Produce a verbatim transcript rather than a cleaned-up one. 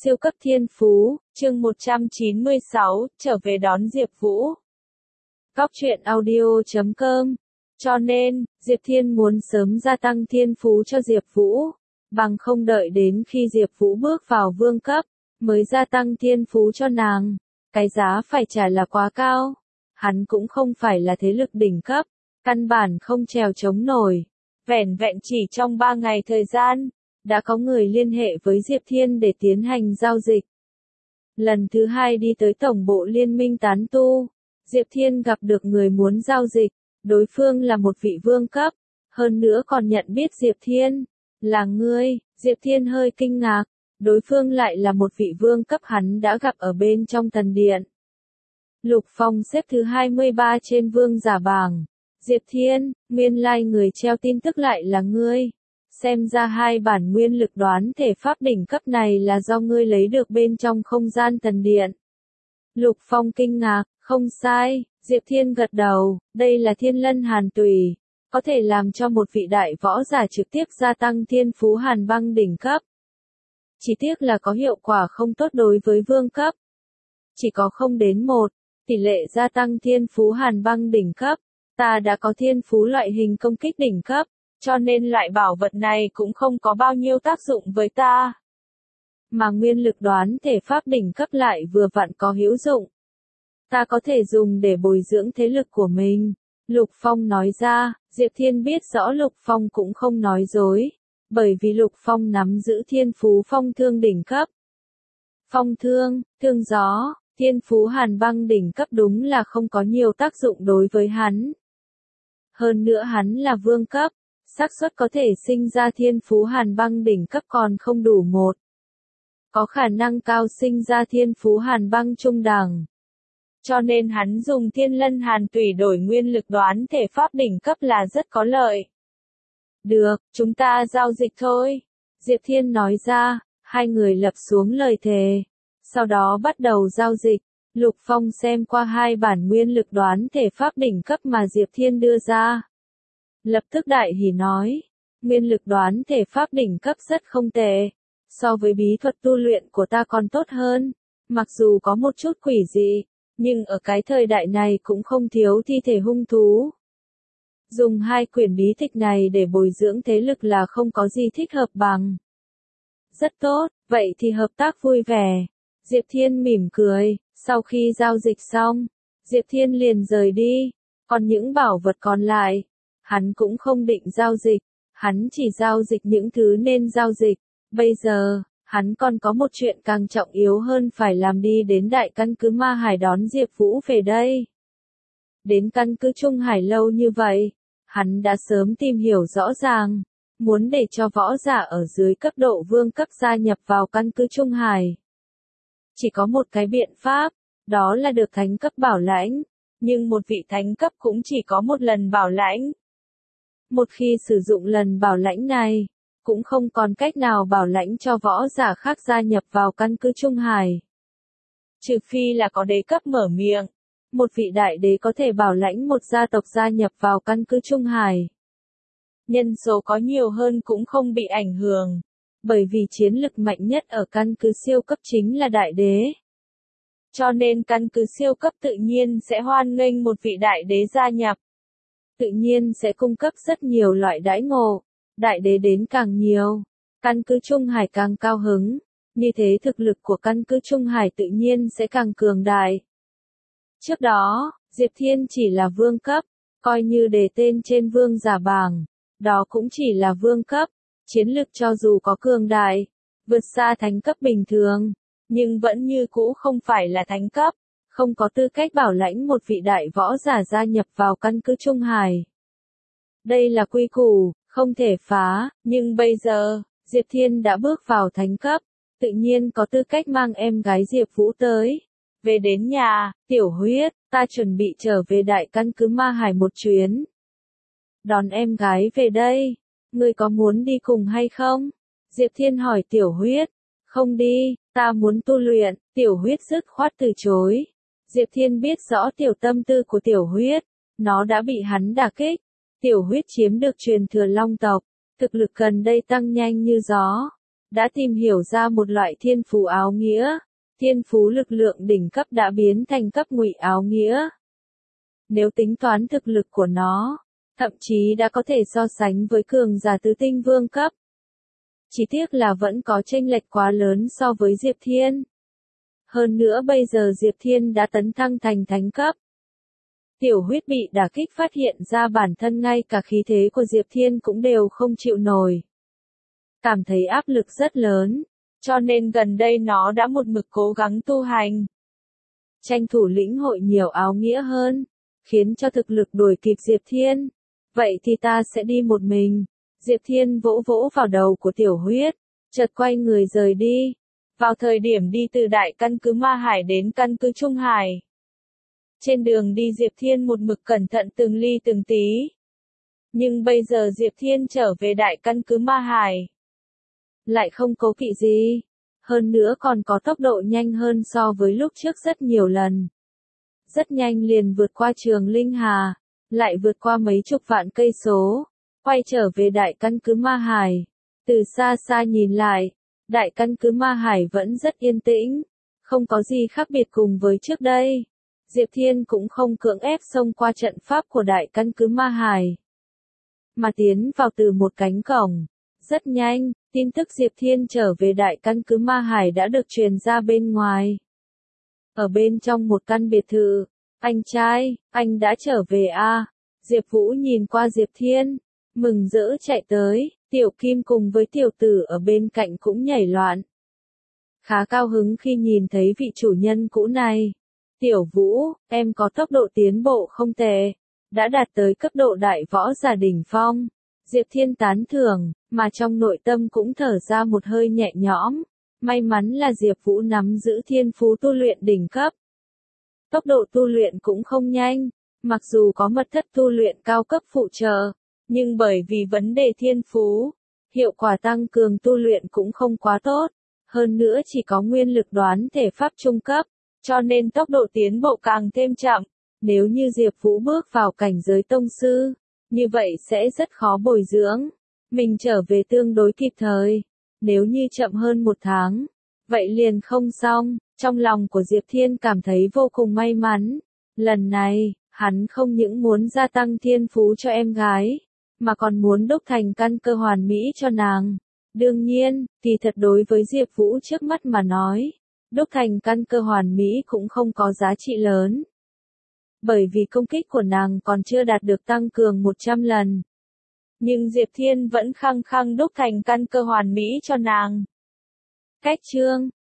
Siêu cấp thiên phú, chương một trăm chín mươi sáu, trở về đón Diệp Vũ. Góc truyện audio chấm com. Cho nên, Diệp Thiên muốn sớm gia tăng thiên phú cho Diệp Vũ, bằng không đợi đến khi Diệp Vũ bước vào vương cấp, mới gia tăng thiên phú cho nàng. Cái giá phải trả là quá cao. Hắn cũng không phải là thế lực đỉnh cấp, căn bản không trèo chống nổi. Vẻn vẹn chỉ trong ba ngày thời gian, đã có người liên hệ với Diệp Thiên để tiến hành giao dịch. Lần thứ hai đi tới tổng bộ liên minh tán tu, Diệp Thiên gặp được người muốn giao dịch, đối phương là một vị vương cấp, hơn nữa còn nhận biết Diệp Thiên. Là ngươi, Diệp Thiên hơi kinh ngạc, đối phương lại là một vị vương cấp hắn đã gặp ở bên trong thần điện. Lục Phong xếp thứ hai mươi ba trên vương giả bảng. Diệp Thiên, nguyên lai người treo tin tức lại là ngươi. Xem ra hai bản nguyên lực đoán thể pháp đỉnh cấp này là do ngươi lấy được bên trong không gian thần điện. Lục Phong kinh ngạc, không sai, Diệp Thiên gật đầu, đây là Thiên Lân Hàn Tùy, có thể làm cho một vị đại võ giả trực tiếp gia tăng thiên phú hàn băng đỉnh cấp. Chỉ tiếc là có hiệu quả không tốt đối với vương cấp. Chỉ có không đến một, tỷ lệ gia tăng thiên phú hàn băng đỉnh cấp, ta đã có thiên phú loại hình công kích đỉnh cấp. Cho nên loại bảo vật này cũng không có bao nhiêu tác dụng với ta. Mà nguyên lực đoán thể pháp đỉnh cấp lại vừa vặn có hữu dụng. Ta có thể dùng để bồi dưỡng thế lực của mình. Lục Phong nói ra, Diệp Thiên biết rõ Lục Phong cũng không nói dối. Bởi vì Lục Phong nắm giữ thiên phú phong thương đỉnh cấp. Phong thương, thương gió, thiên phú hàn băng đỉnh cấp đúng là không có nhiều tác dụng đối với hắn. Hơn nữa hắn là vương cấp. Xác suất có thể sinh ra thiên phú hàn băng đỉnh cấp còn không đủ một. Có khả năng cao sinh ra thiên phú hàn băng trung đẳng. Cho nên hắn dùng Thiên Lân Hàn Tùy đổi nguyên lực đoán thể pháp đỉnh cấp là rất có lợi. Được, chúng ta giao dịch thôi. Diệp Thiên nói ra, hai người lập xuống lời thề. Sau đó bắt đầu giao dịch. Lục Phong xem qua hai bản nguyên lực đoán thể pháp đỉnh cấp mà Diệp Thiên đưa ra. Lập tức đại hỉ nói, nguyên lực đoán thể pháp đỉnh cấp rất không tệ, so với bí thuật tu luyện của ta còn tốt hơn, mặc dù có một chút quỷ dị, nhưng ở cái thời đại này cũng không thiếu thi thể hung thú. Dùng hai quyển bí tịch này để bồi dưỡng thế lực là không có gì thích hợp bằng. Rất tốt, vậy thì hợp tác vui vẻ. Diệp Thiên mỉm cười, sau khi giao dịch xong, Diệp Thiên liền rời đi, còn những bảo vật còn lại. Hắn cũng không định giao dịch, hắn chỉ giao dịch những thứ nên giao dịch. Bây giờ, hắn còn có một chuyện càng trọng yếu hơn phải làm, đi đến đại căn cứ Ma Hải đón Diệp Vũ về đây. Đến căn cứ Trung Hải lâu như vậy, hắn đã sớm tìm hiểu rõ ràng, muốn để cho võ giả ở dưới cấp độ vương cấp gia nhập vào căn cứ Trung Hải. Chỉ có một cái biện pháp, đó là được thánh cấp bảo lãnh, nhưng một vị thánh cấp cũng chỉ có một lần bảo lãnh. Một khi sử dụng lần bảo lãnh này, cũng không còn cách nào bảo lãnh cho võ giả khác gia nhập vào căn cứ Trung Hải. Trừ phi là có đế cấp mở miệng, một vị đại đế có thể bảo lãnh một gia tộc gia nhập vào căn cứ Trung Hải. Nhân số có nhiều hơn cũng không bị ảnh hưởng, bởi vì chiến lực mạnh nhất ở căn cứ siêu cấp chính là đại đế. Cho nên căn cứ siêu cấp tự nhiên sẽ hoan nghênh một vị đại đế gia nhập. Tự nhiên sẽ cung cấp rất nhiều loại đãi ngộ, đại đế đến càng nhiều, căn cứ Trung Hải càng cao hứng, như thế thực lực của căn cứ Trung Hải tự nhiên sẽ càng cường đại. Trước đó, Diệp Thiên chỉ là vương cấp, coi như đề tên trên vương giả bảng, đó cũng chỉ là vương cấp, chiến lực cho dù có cường đại, vượt xa thánh cấp bình thường, nhưng vẫn như cũ không phải là thánh cấp. Không có tư cách bảo lãnh một vị đại võ giả gia nhập vào căn cứ Trung Hải. Đây là quy củ, không thể phá, nhưng bây giờ, Diệp Thiên đã bước vào thánh cấp, tự nhiên có tư cách mang em gái Diệp Vũ tới. Về đến nhà, Tiểu Huyết, ta chuẩn bị trở về đại căn cứ Ma Hải một chuyến. Đón em gái về đây, ngươi có muốn đi cùng hay không? Diệp Thiên hỏi Tiểu Huyết, không đi, ta muốn tu luyện, Tiểu Huyết dứt khoát từ chối. Diệp Thiên biết rõ tiểu tâm tư của Tiểu Huyết, nó đã bị hắn đả kích. Tiểu Huyết chiếm được truyền thừa Long tộc, thực lực gần đây tăng nhanh như gió. đã tìm hiểu ra một loại thiên phú áo nghĩa. Thiên phú lực lượng đỉnh cấp đã biến thành cấp ngụy áo nghĩa. Nếu tính toán thực lực của nó, thậm chí đã có thể so sánh với cường giả tứ tinh vương cấp. Chỉ tiếc là vẫn có chênh lệch quá lớn so với Diệp Thiên. Hơn nữa bây giờ Diệp Thiên đã tấn thăng thành thánh cấp. Tiểu Huyết bị đả kích phát hiện ra bản thân ngay cả khí thế của Diệp Thiên cũng đều không chịu nổi. Cảm thấy áp lực rất lớn, cho nên gần đây nó đã một mực cố gắng tu hành. Tranh thủ lĩnh hội nhiều áo nghĩa hơn, khiến cho thực lực đuổi kịp Diệp Thiên. Vậy thì ta sẽ đi một mình. Diệp Thiên vỗ vỗ vào đầu của Tiểu Huyết, chợt quay người rời đi. Vào thời điểm đi từ đại căn cứ Ma Hải đến căn cứ Trung Hải. Trên đường đi Diệp Thiên một mực cẩn thận từng ly từng tí. Nhưng bây giờ Diệp Thiên trở về đại căn cứ Ma Hải. Lại không cố kỵ gì. Hơn nữa còn có tốc độ nhanh hơn so với lúc trước rất nhiều lần. Rất nhanh liền vượt qua Trường Linh Hà, lại vượt qua mấy chục vạn cây số, quay trở về đại căn cứ Ma Hải. Từ xa xa nhìn lại, đại căn cứ Ma Hải vẫn rất yên tĩnh, không có gì khác biệt cùng với trước đây. Diệp Thiên cũng không cưỡng ép xông qua trận pháp của đại căn cứ Ma Hải, mà tiến vào từ một cánh cổng. Rất nhanh, tin tức Diệp Thiên trở về đại căn cứ Ma Hải đã được truyền ra bên ngoài. Ở bên trong một căn biệt thự, anh trai, anh đã trở về à? Diệp Vũ nhìn qua Diệp Thiên, mừng rỡ chạy tới, Tiểu Kim cùng với tiểu tử ở bên cạnh cũng nhảy loạn. Khá cao hứng khi nhìn thấy vị chủ nhân cũ này. Tiểu Vũ, em có tốc độ tiến bộ không tệ, đã đạt tới cấp độ đại võ giả đỉnh phong. Diệp Thiên tán thưởng, mà trong nội tâm cũng thở ra một hơi nhẹ nhõm. May mắn là Diệp Vũ nắm giữ thiên phú tu luyện đỉnh cấp. Tốc độ tu luyện cũng không nhanh, mặc dù có mật thất tu luyện cao cấp phụ trợ, nhưng bởi vì vấn đề thiên phú, hiệu quả tăng cường tu luyện cũng không quá tốt. Hơn nữa chỉ có nguyên lực đoán thể pháp trung cấp, cho nên tốc độ tiến bộ càng thêm chậm. Nếu như Diệp Vũ bước vào cảnh giới tông sư, như vậy sẽ rất khó bồi dưỡng. Mình trở về tương đối kịp thời. Nếu như chậm hơn một tháng, vậy liền không xong. Trong lòng của Diệp Thiên cảm thấy vô cùng may mắn. Lần này, hắn không những muốn gia tăng thiên phú cho em gái, mà còn muốn đúc thành căn cơ hoàn mỹ cho nàng. Đương nhiên, kỳ thật đối với Diệp Vũ trước mắt mà nói, đúc thành căn cơ hoàn mỹ cũng không có giá trị lớn. Bởi vì công kích của nàng còn chưa đạt được tăng cường một trăm lần. Nhưng Diệp Thiên vẫn khăng khăng đúc thành căn cơ hoàn mỹ cho nàng. Cách chương